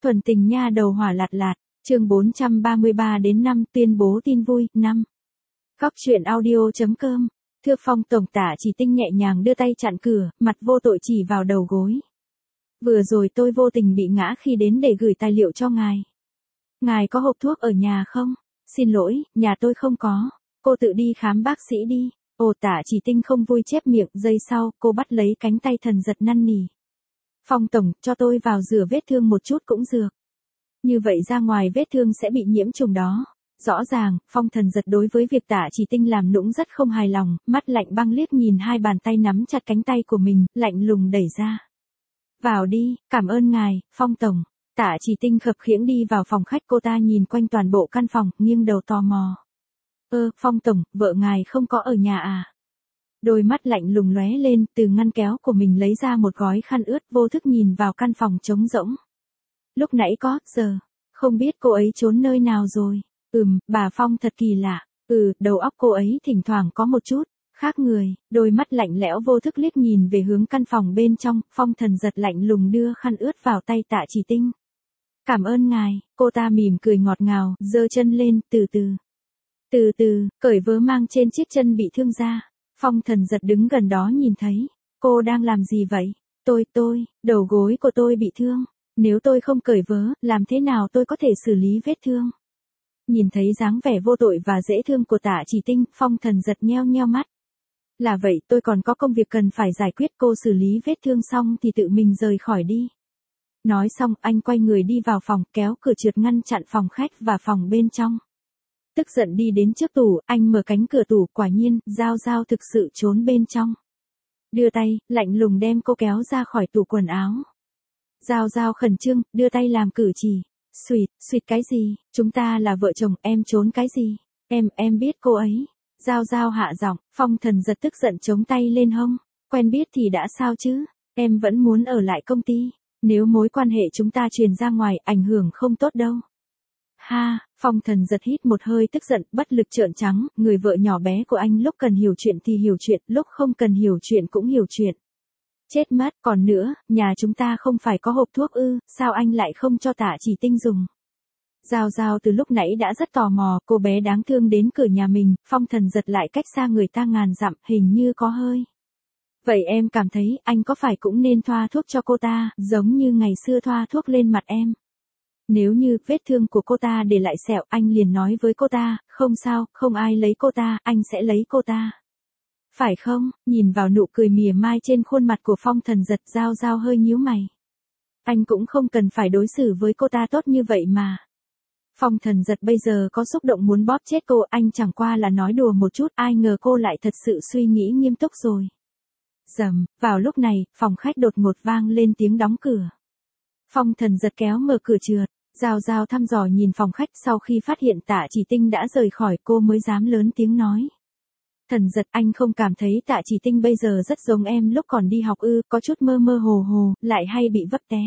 Thuần tình nha đầu hỏa lạt lạt, chương 433 đến 5 tuyên bố tin vui, 5. Góc truyện audio.com, thưa Phong tổng Tạ Chỉ Tinh nhẹ nhàng đưa tay chặn cửa, mặt vô tội chỉ vào đầu gối. Vừa rồi tôi vô tình bị ngã khi đến để gửi tài liệu cho ngài. Ngài có hộp thuốc ở nhà không? Xin lỗi, nhà tôi không có. Cô tự đi khám bác sĩ đi. Ồ, Tạ Chỉ Tinh không vui chép miệng, giây sau, cô bắt lấy cánh tay Thần Giật năn nỉ. Phong tổng, cho tôi vào rửa vết thương một chút cũng được. Như vậy ra ngoài vết thương sẽ bị nhiễm trùng đó. Rõ ràng, Phong Thần Giật đối với việc Tạ Chỉ Tinh làm nũng rất không hài lòng, mắt lạnh băng liếc nhìn hai bàn tay nắm chặt cánh tay của mình, lạnh lùng đẩy ra. Vào đi, cảm ơn ngài, Phong tổng. Tạ Chỉ Tinh khập khiễng đi vào phòng khách, cô ta nhìn quanh toàn bộ căn phòng, nghiêng đầu tò mò. Phong tổng, vợ ngài không có ở nhà à? Đôi mắt lạnh lùng lóe lên, từ ngăn kéo của mình lấy ra một gói khăn ướt, vô thức nhìn vào căn phòng trống rỗng. Lúc nãy có, giờ, không biết cô ấy trốn nơi nào rồi. Bà Phong thật kỳ lạ. Đầu óc cô ấy thỉnh thoảng có một chút khác người. Đôi mắt lạnh lẽo vô thức liếc nhìn về hướng căn phòng bên trong, Phong Thần Giật lạnh lùng đưa khăn ướt vào tay Tạ Chỉ Tinh. Cảm ơn ngài, cô ta mỉm cười ngọt ngào, giơ chân lên, từ từ, cởi vớ mang trên chiếc chân bị thương ra. Phong Thần Giật đứng gần đó nhìn thấy. Cô đang làm gì vậy? Đầu gối của tôi bị thương. Nếu tôi không cởi vớ, làm thế nào tôi có thể xử lý vết thương? Nhìn thấy dáng vẻ vô tội và dễ thương của Tạ Chỉ Tinh, Phong Thần Giật nheo nheo mắt. Là vậy, tôi còn có công việc cần phải giải quyết, cô xử lý vết thương xong thì tự mình rời khỏi đi. Nói xong, anh quay người đi vào phòng, kéo cửa trượt ngăn chặn phòng khách và phòng bên trong. Tức giận đi đến trước tủ, anh mở cánh cửa tủ, quả nhiên, Giao Giao thực sự trốn bên trong. Đưa tay, lạnh lùng đem cô kéo ra khỏi tủ quần áo. Giao Giao khẩn trương, đưa tay làm cử chỉ. Suýt cái gì, chúng ta là vợ chồng, em trốn cái gì, em biết cô ấy. Giao Giao hạ giọng, Phong Thần Giật tức giận chống tay lên hông. Quen biết thì đã sao chứ, em vẫn muốn ở lại công ty. Nếu mối quan hệ chúng ta truyền ra ngoài, ảnh hưởng không tốt đâu. Ha, Phong Thần Giật hít một hơi tức giận, bất lực trợn trắng, người vợ nhỏ bé của anh lúc cần hiểu chuyện thì hiểu chuyện, lúc không cần hiểu chuyện cũng hiểu chuyện. Chết mất, còn nữa, nhà chúng ta không phải có hộp thuốc ư, sao anh lại không cho Tạ Chỉ Tinh dùng? Giao Giao từ lúc nãy đã rất tò mò, cô bé đáng thương đến cửa nhà mình, Phong Thần Giật lại cách xa người ta ngàn dặm, hình như có hơi. Vậy em cảm thấy, anh có phải cũng nên thoa thuốc cho cô ta, giống như ngày xưa thoa thuốc lên mặt em? Nếu như vết thương của cô ta để lại sẹo, anh liền nói với cô ta, không sao, không ai lấy cô ta, anh sẽ lấy cô ta. Phải không? Nhìn vào nụ cười mỉa mai trên khuôn mặt của Phong Thần Giật, Giao Giao hơi nhíu mày. Anh cũng không cần phải đối xử với cô ta tốt như vậy mà. Phong Thần Giật bây giờ có xúc động muốn bóp chết cô, anh chẳng qua là nói đùa một chút, ai ngờ cô lại thật sự suy nghĩ nghiêm túc rồi. Rầm, vào lúc này, phòng khách đột ngột vang lên tiếng đóng cửa. Phong Thần Giật kéo mở cửa trượt, Giao Giao thăm dò nhìn phòng khách, sau khi phát hiện Tạ Chỉ Tinh đã rời khỏi, cô mới dám lớn tiếng nói. Thần Giật, anh không cảm thấy Tạ Chỉ Tinh bây giờ rất giống em lúc còn đi học ư, có chút mơ mơ hồ hồ, lại hay bị vấp té.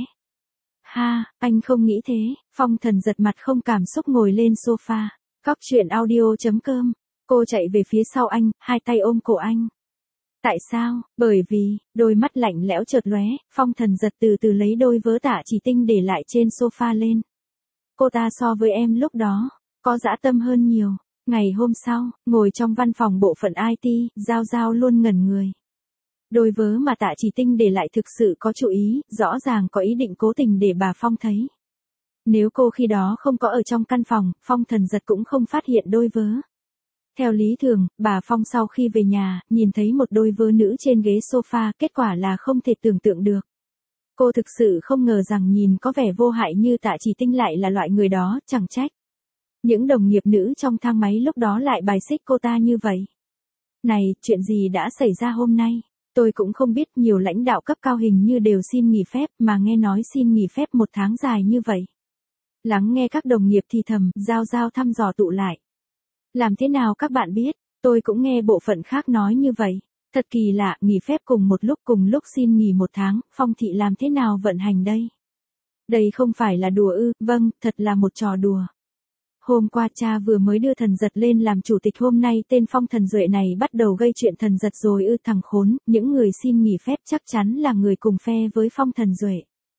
Ha, anh không nghĩ thế. Phong Thần Giật mặt không cảm xúc ngồi lên sofa. Góc truyện audio.com, cô chạy về phía sau anh, hai tay ôm cổ anh. Tại sao? Bởi vì, đôi mắt lạnh lẽo chợt lóe, Phong Thần Giật từ từ lấy đôi vớ Tạ Chỉ Tinh để lại trên sofa lên. Cô ta so với em lúc đó, có dã tâm hơn nhiều. Ngày hôm sau, ngồi trong văn phòng bộ phận IT, Giao Giao luôn ngẩn người. Đôi vớ mà Tạ Chỉ Tinh để lại thực sự có chú ý, rõ ràng có ý định cố tình để bà Phong thấy. Nếu cô khi đó không có ở trong căn phòng, Phong Thần Giật cũng không phát hiện đôi vớ. Theo lý thường, bà Phong sau khi về nhà, nhìn thấy một đôi vớ nữ trên ghế sofa, kết quả là không thể tưởng tượng được. Cô thực sự không ngờ rằng nhìn có vẻ vô hại như Tạ Chỉ Tinh lại là loại người đó, chẳng trách. Những đồng nghiệp nữ trong thang máy lúc đó lại bài xích cô ta như vậy. Này, chuyện gì đã xảy ra hôm nay? Tôi cũng không biết, nhiều lãnh đạo cấp cao hình như đều xin nghỉ phép, mà nghe nói xin nghỉ phép 1 tháng dài như vậy. Lắng nghe các đồng nghiệp thì thầm, Giao Giao thăm dò tụ lại. Làm thế nào các bạn biết? Tôi cũng nghe bộ phận khác nói như vậy. Thật kỳ lạ, nghỉ phép cùng lúc xin nghỉ 1 tháng, Phong thị làm thế nào vận hành đây? Đây không phải là đùa ư? Vâng, thật là một trò đùa. Hôm qua cha vừa mới đưa Thần Giật lên làm chủ tịch, hôm nay tên Phong Thần Duệ này bắt đầu gây chuyện Thần Giật rồi ư? Thằng khốn, những người xin nghỉ phép chắc chắn là người cùng phe với Phong Thần Duệ.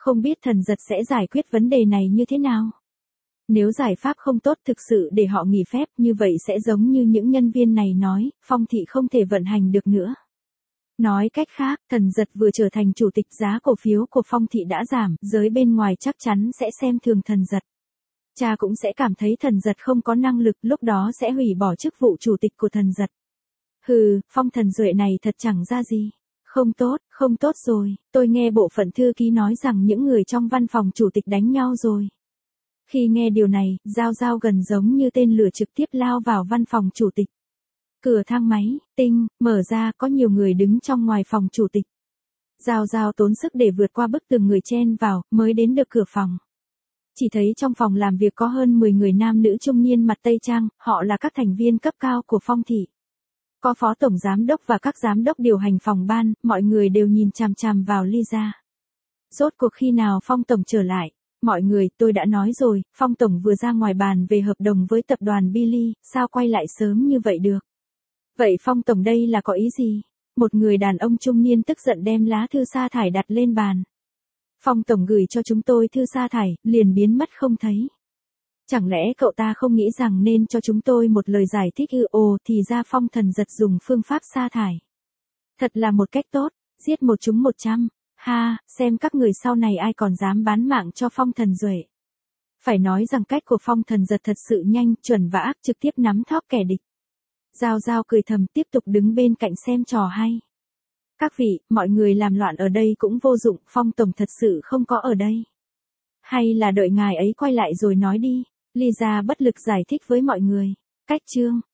Không biết thần giật sẽ giải quyết vấn đề này như thế nào? Nếu giải pháp không tốt thực sự để họ nghỉ phép như vậy sẽ giống như những nhân viên này nói, Phong thị không thể vận hành được nữa. Nói cách khác, thần giật vừa trở thành chủ tịch giá cổ phiếu của Phong thị đã giảm, giới bên ngoài chắc chắn sẽ xem thường thần giật. Cha cũng sẽ cảm thấy thần giật không có năng lực, lúc đó sẽ hủy bỏ chức vụ chủ tịch của thần giật. Hừ, Phong thần duệ này thật chẳng ra gì. Không tốt rồi, tôi nghe bộ phận thư ký nói rằng những người trong văn phòng chủ tịch đánh nhau rồi. Khi nghe điều này, Giao Giao gần giống như tên lửa trực tiếp lao vào văn phòng chủ tịch. Cửa thang máy, tinh, mở ra, có nhiều người đứng trong ngoài phòng chủ tịch. Giao Giao tốn sức để vượt qua bức tường người chen vào, mới đến được cửa phòng. Chỉ thấy trong phòng làm việc có hơn 10 người nam nữ trung niên mặt tây trang, họ là các thành viên cấp cao của Phong thị. Có phó tổng giám đốc và các giám đốc điều hành phòng ban, mọi người đều nhìn chằm chằm vào Lisa. Rốt cuộc khi nào Phong tổng trở lại? Mọi người, tôi đã nói rồi, Phong tổng vừa ra ngoài bàn về hợp đồng với tập đoàn Billy, sao quay lại sớm như vậy được? Vậy Phong tổng đây là có ý gì? Một người đàn ông trung niên tức giận đem lá thư sa thải đặt lên bàn. Phong tổng gửi cho chúng tôi thư sa thải, liền biến mất không thấy. Chẳng lẽ cậu ta không nghĩ rằng nên cho chúng tôi một lời giải thích ư? Ồ, thì ra Phong thần giật dùng phương pháp sa thải. Thật là một cách tốt, giết một trúng 100. Ha, xem các người sau này ai còn dám bán mạng cho Phong thần duệ. Phải nói rằng cách của Phong thần giật thật sự nhanh, chuẩn và ác, trực tiếp nắm thóp kẻ địch. Giao Giao cười thầm tiếp tục đứng bên cạnh xem trò hay. Các vị, mọi người làm loạn ở đây cũng vô dụng, Phong tổng thật sự không có ở đây. Hay là đợi ngài ấy quay lại rồi nói đi. Lisa bất lực giải thích với mọi người. Cách chương